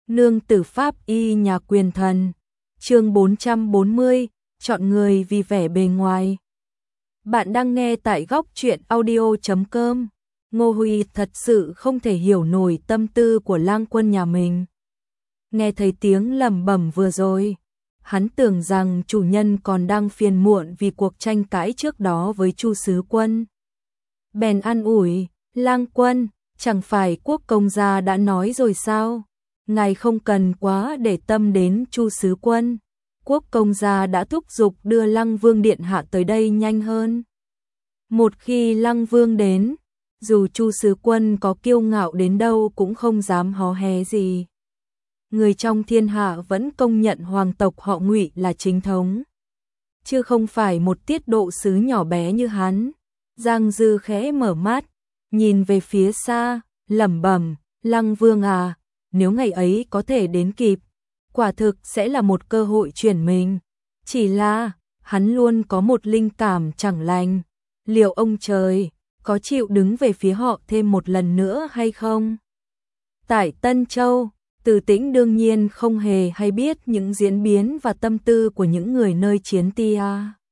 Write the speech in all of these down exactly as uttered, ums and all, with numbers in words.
Nương tử pháp y nhà quyền thần. Chương bốn trăm bốn mươi, chọn người vì vẻ bề ngoài. Bạn đang nghe tại góc truyện audio chấm com. Ngô Huy thật sự không thể hiểu nổi tâm tư của Lang Quân nhà mình. Nghe thấy tiếng lẩm bẩm vừa rồi, hắn tưởng rằng chủ nhân còn đang phiền muộn vì cuộc tranh cãi trước đó với Chu Sứ Quân. Bèn an ủi, Lang Quân, chẳng phải Quốc công gia đã nói rồi sao? Ngài không cần quá để tâm đến Chu Sứ Quân. Quốc công gia đã thúc giục đưa Lăng Vương điện hạ tới đây nhanh hơn. Một khi Lăng Vương đến, dù Chu Sứ Quân có kiêu ngạo đến đâu cũng không dám hó hé gì. Người trong thiên hạ vẫn công nhận hoàng tộc họ Ngụy là chính thống, chứ không phải một tiết độ sứ nhỏ bé như hắn. Giang Dư khẽ mở mắt, nhìn về phía xa, lẩm bẩm, Lăng Vương à, nếu ngày ấy có thể đến kịp, quả thực sẽ là một cơ hội chuyển mình. Chỉ là, hắn luôn có một linh cảm chẳng lành, liệu ông trời có chịu đứng về phía họ thêm một lần nữa hay không? Tại Tân Châu, Từ Tĩnh đương nhiên không hề hay biết những diễn biến và tâm tư của những người nơi chiến tia.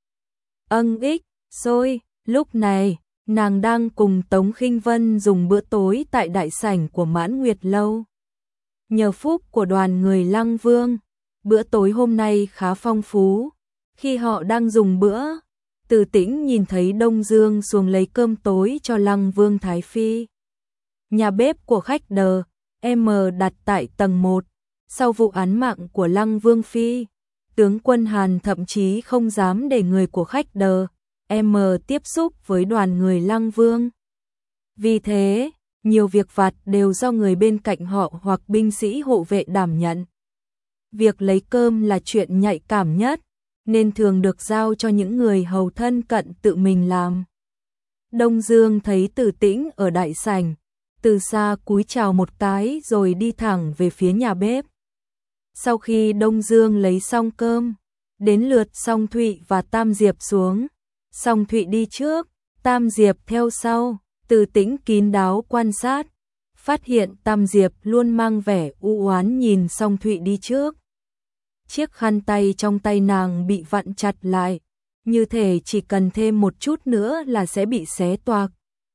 Âng ích, xôi, lúc này, nàng đang cùng Tống Khinh Vân dùng bữa tối tại đại sảnh của Mãn Nguyệt Lâu. Nhờ phúc của đoàn người Lăng Vương, bữa tối hôm nay khá phong phú. Khi họ đang dùng bữa, Từ Tĩnh nhìn thấy Đông Dương xuống lấy cơm tối cho Lăng Vương Thái Phi. Nhà bếp của khách đờ, em đặt tại tầng một. Sau vụ án mạng của Lăng Vương Phi, tướng quân Hàn thậm chí không dám để người của khách đờ, em tiếp xúc với đoàn người Lăng Vương. Vì thế, nhiều việc vặt đều do người bên cạnh họ hoặc binh sĩ hộ vệ đảm nhận. Việc lấy cơm là chuyện nhạy cảm nhất, nên thường được giao cho những người hầu thân cận tự mình làm. Đông Dương thấy Từ Tĩnh ở đại sảnh, từ xa cúi chào một cái rồi đi thẳng về phía nhà bếp. Sau khi Đông Dương lấy xong cơm, đến lượt Song Thụy và Tam Diệp xuống. Song Thụy đi trước, Tam Diệp theo sau. Từ Tĩnh kín đáo quan sát, phát hiện Tam Diệp luôn mang vẻ u oán nhìn Song Thụy đi trước. Chiếc khăn tay trong tay nàng bị vặn chặt lại, như thể chỉ cần thêm một chút nữa là sẽ bị xé toạc.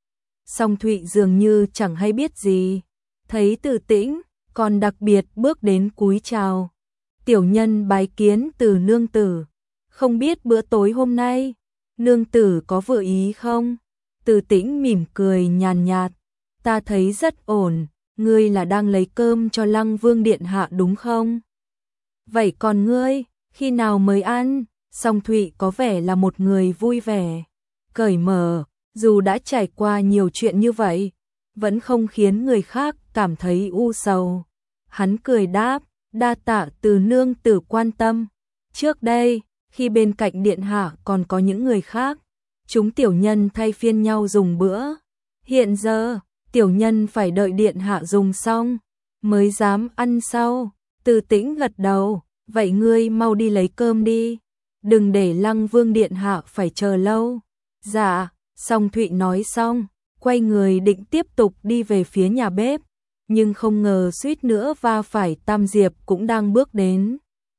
Song Thụy dường như chẳng hay biết gì, thấy Từ Tĩnh, còn đặc biệt bước đến cúi chào. Tiểu nhân bái kiến Từ nương tử, không biết bữa tối hôm nay, nương tử có vừa ý không? Từ Tĩnh mỉm cười nhàn nhạt, ta thấy rất ổn, ngươi là đang lấy cơm cho Lăng Vương điện hạ đúng không? Vậy còn ngươi, khi nào mới ăn? Song Thụy có vẻ là một người vui vẻ, cởi mở, dù đã trải qua nhiều chuyện như vậy, vẫn không khiến người khác cảm thấy u sầu. Hắn cười đáp, đa tạ Từ nương tử quan tâm. Trước đây, khi bên cạnh điện hạ còn có những người khác, chúng tiểu nhân thay phiên nhau dùng bữa. Hiện giờ, tiểu nhân phải đợi điện hạ dùng xong, mới dám ăn sau. Từ Tĩnh gật đầu, vậy ngươi mau đi lấy cơm đi, đừng để Lăng Vương điện hạ phải chờ lâu. Dạ, Song Thụy nói xong, quay người định tiếp tục đi về phía nhà bếp, nhưng không ngờ suýt nữa va phải Tam Diệp cũng đang bước đến.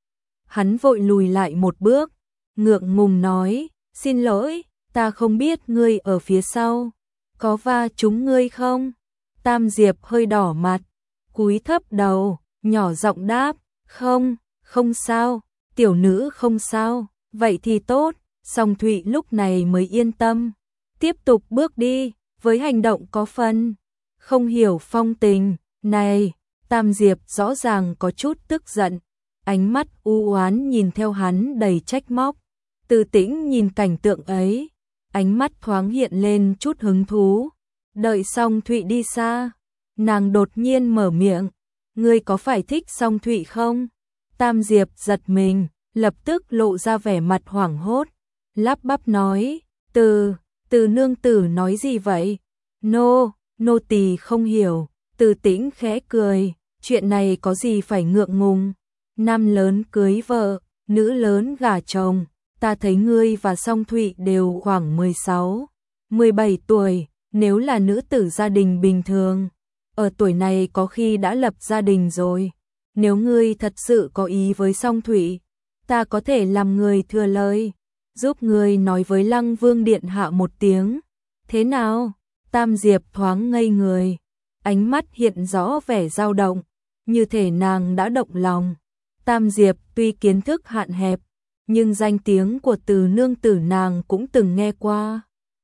Hắn vội lùi lại một bước, ngượng ngùng nói, xin lỗi, ta không biết ngươi ở phía sau, có va trúng ngươi không? Tam Diệp hơi đỏ mặt, cúi thấp đầu, nhỏ giọng đáp, không, không sao, tiểu nữ không sao, vậy thì tốt. Song Thụy lúc này mới yên tâm, tiếp tục bước đi, với hành động có phần không hiểu phong tình. Này, Tam Diệp rõ ràng có chút tức giận, ánh mắt u oán nhìn theo hắn đầy trách móc. Từ Tĩnh nhìn cảnh tượng ấy, ánh mắt thoáng hiện lên chút hứng thú. Đợi Song Thụy đi xa, nàng đột nhiên mở miệng, ngươi có phải thích Song Thụy không? Tam Diệp giật mình, lập tức lộ ra vẻ mặt hoảng hốt, lắp bắp nói, từ, từ nương tử nói gì vậy? Nô, nô tỳ không hiểu. Từ Tĩnh khẽ cười, chuyện này có gì phải ngượng ngùng, nam lớn cưới vợ, nữ lớn gả chồng, ta thấy ngươi và Song Thụy đều khoảng mười sáu, mười bảy tuổi, nếu là nữ tử gia đình bình thường, ở tuổi này có khi đã lập gia đình rồi. nếu ngươi thật sự có ý với Song Thụy, ta có thể làm người thừa lời, giúp ngươi nói với Lăng Vương điện hạ một tiếng. Thế nào? Tam Diệp thoáng ngây người, ánh mắt hiện rõ vẻ dao động, như thể nàng đã động lòng. Tam Diệp tuy kiến thức hạn hẹp, nhưng danh tiếng của Từ nương tử nàng cũng từng nghe qua.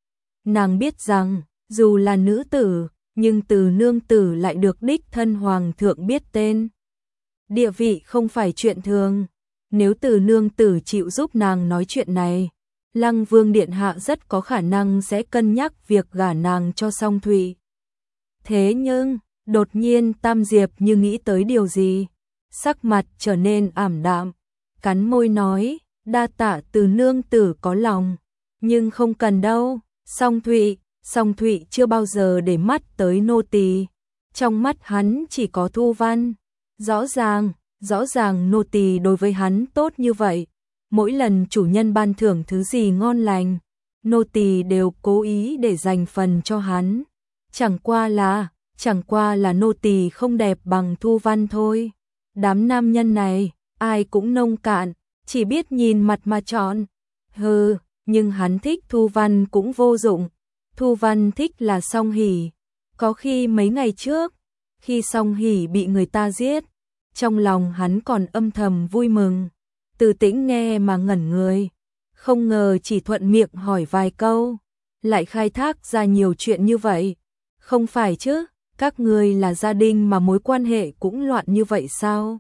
Nàng biết rằng, dù là nữ tử, nhưng Từ nương tử lại được đích thân hoàng thượng biết tên. Địa vị không phải chuyện thường, nếu Từ nương tử chịu giúp nàng nói chuyện này, Lăng Vương điện hạ rất có khả năng sẽ cân nhắc việc gả nàng cho Song Thụy. Thế nhưng, đột nhiên Tam Diệp như nghĩ tới điều gì, sắc mặt trở nên ảm đạm, cắn môi nói, đa tạ Từ nương tử có lòng, nhưng không cần đâu. Song Thụy, Song Thụy chưa bao giờ để mắt tới nô tỳ, trong mắt hắn chỉ có Thu Văn. Rõ ràng, rõ ràng nô tỳ đối với hắn tốt như vậy, mỗi lần chủ nhân ban thưởng thứ gì ngon lành, nô tỳ đều cố ý để dành phần cho hắn. Chẳng qua là, chẳng qua là nô tỳ không đẹp bằng Thu Văn thôi. Đám nam nhân này, ai cũng nông cạn, chỉ biết nhìn mặt mà chọn. Hừ, nhưng hắn thích Thu Văn cũng vô dụng. Thu Văn thích là Song Hỷ. Có khi mấy ngày trước, khi Song Hỷ bị người ta giết, trong lòng hắn còn âm thầm vui mừng. Từ Tĩnh nghe mà ngẩn người, không ngờ chỉ thuận miệng hỏi vài câu, lại khai thác ra nhiều chuyện như vậy. Không phải chứ, các ngươi là gia đình mà mối quan hệ cũng loạn như vậy sao?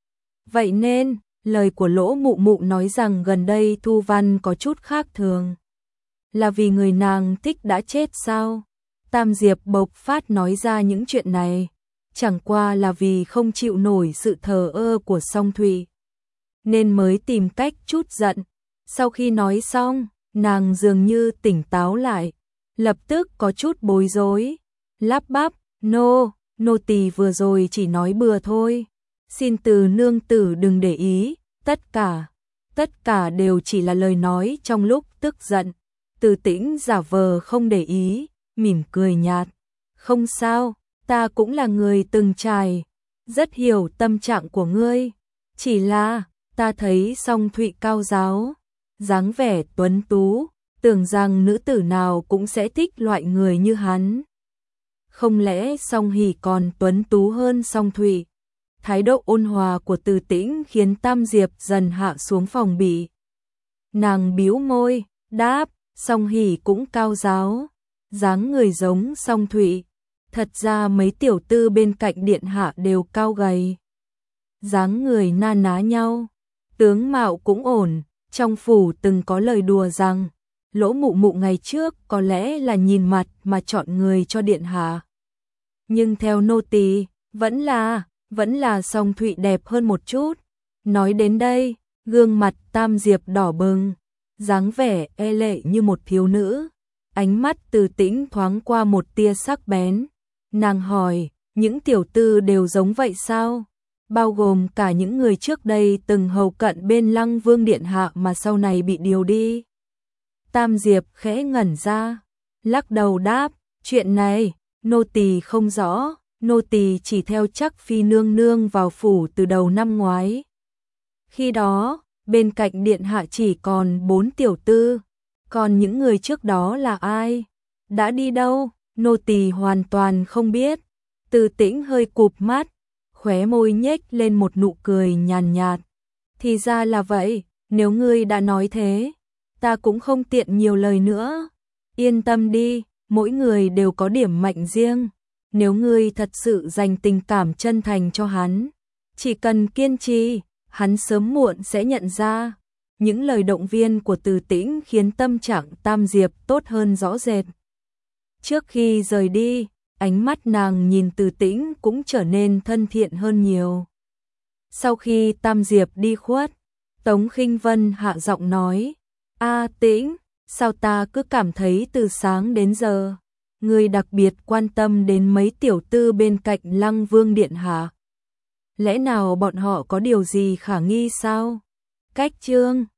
Vậy nên, lời của Lỗ Mụ Mụ nói rằng gần đây Thu Văn có chút khác thường, là vì người nàng thích đã chết sao? Tam Diệp bộc phát nói ra những chuyện này, chẳng qua là vì không chịu nổi sự thờ ơ của Song Thụy, nên mới tìm cách trút giận. Sau khi nói xong, nàng dường như tỉnh táo lại, lập tức có chút bối rối, lắp bắp, nô, nô tỳ vừa rồi chỉ nói bừa thôi, xin Từ nương tử đừng để ý, tất cả, tất cả đều chỉ là lời nói trong lúc tức giận. Từ Tĩnh giả vờ không để ý, mỉm cười nhạt, không sao, ta cũng là người từng trải, rất hiểu tâm trạng của ngươi, chỉ là, ta thấy Song Thụy cao giáo, dáng vẻ tuấn tú, tưởng rằng nữ tử nào cũng sẽ thích loại người như hắn. Không lẽ Song Hỷ còn tuấn tú hơn Song Thụy? Thái độ ôn hòa của Từ Tĩnh khiến Tam Diệp dần hạ xuống phòng bị. Nàng bĩu môi, đáp, Song Hỷ cũng cao giáo, dáng người giống Song Thụy. Thật ra mấy tiểu tư bên cạnh điện hạ đều cao gầy, dáng người na ná nhau, tướng mạo cũng ổn. Trong phủ từng có lời đùa rằng, Lỗ Mụ Mụ ngày trước có lẽ là nhìn mặt mà chọn người cho điện hạ. Nhưng theo nô tỳ, vẫn là, vẫn là Song Thụy đẹp hơn một chút. Nói đến đây, gương mặt Tam Diệp đỏ bừng, dáng vẻ e lệ như một thiếu nữ. Ánh mắt Từ Tĩnh thoáng qua một tia sắc bén. Nàng hỏi, những tiểu tư đều giống vậy sao? Bao gồm cả những người trước đây từng hầu cận bên Lăng Vương điện hạ mà sau này bị điều đi. Tam Diệp khẽ ngẩn ra, lắc đầu đáp, chuyện này, nô tỳ không rõ, nô tỳ chỉ theo Trắc Phi nương nương vào phủ từ đầu năm ngoái. Khi đó, bên cạnh điện hạ chỉ còn bốn tiểu tư, còn những người trước đó là ai? Đã đi đâu? Nô tỳ hoàn toàn không biết. Từ Tĩnh hơi cụp mắt, khóe môi nhếch lên một nụ cười nhàn nhạt. Thì ra là vậy, nếu ngươi đã nói thế, ta cũng không tiện nhiều lời nữa. Yên tâm đi, mỗi người đều có điểm mạnh riêng. Nếu ngươi thật sự dành tình cảm chân thành cho hắn, chỉ cần kiên trì, hắn sớm muộn sẽ nhận ra. Những lời động viên của Từ Tĩnh khiến tâm trạng Tam Diệp tốt hơn rõ rệt. Trước khi rời đi, ánh mắt nàng nhìn Từ Tĩnh cũng trở nên thân thiện hơn nhiều. Sau khi Tam Diệp đi khuất, Tống Khinh Vân hạ giọng nói, A Tĩnh, sao ta cứ cảm thấy từ sáng đến giờ, ngươi đặc biệt quan tâm đến mấy tiểu tư bên cạnh Lăng Vương điện hạ. Lẽ nào bọn họ có điều gì khả nghi sao? Cách chương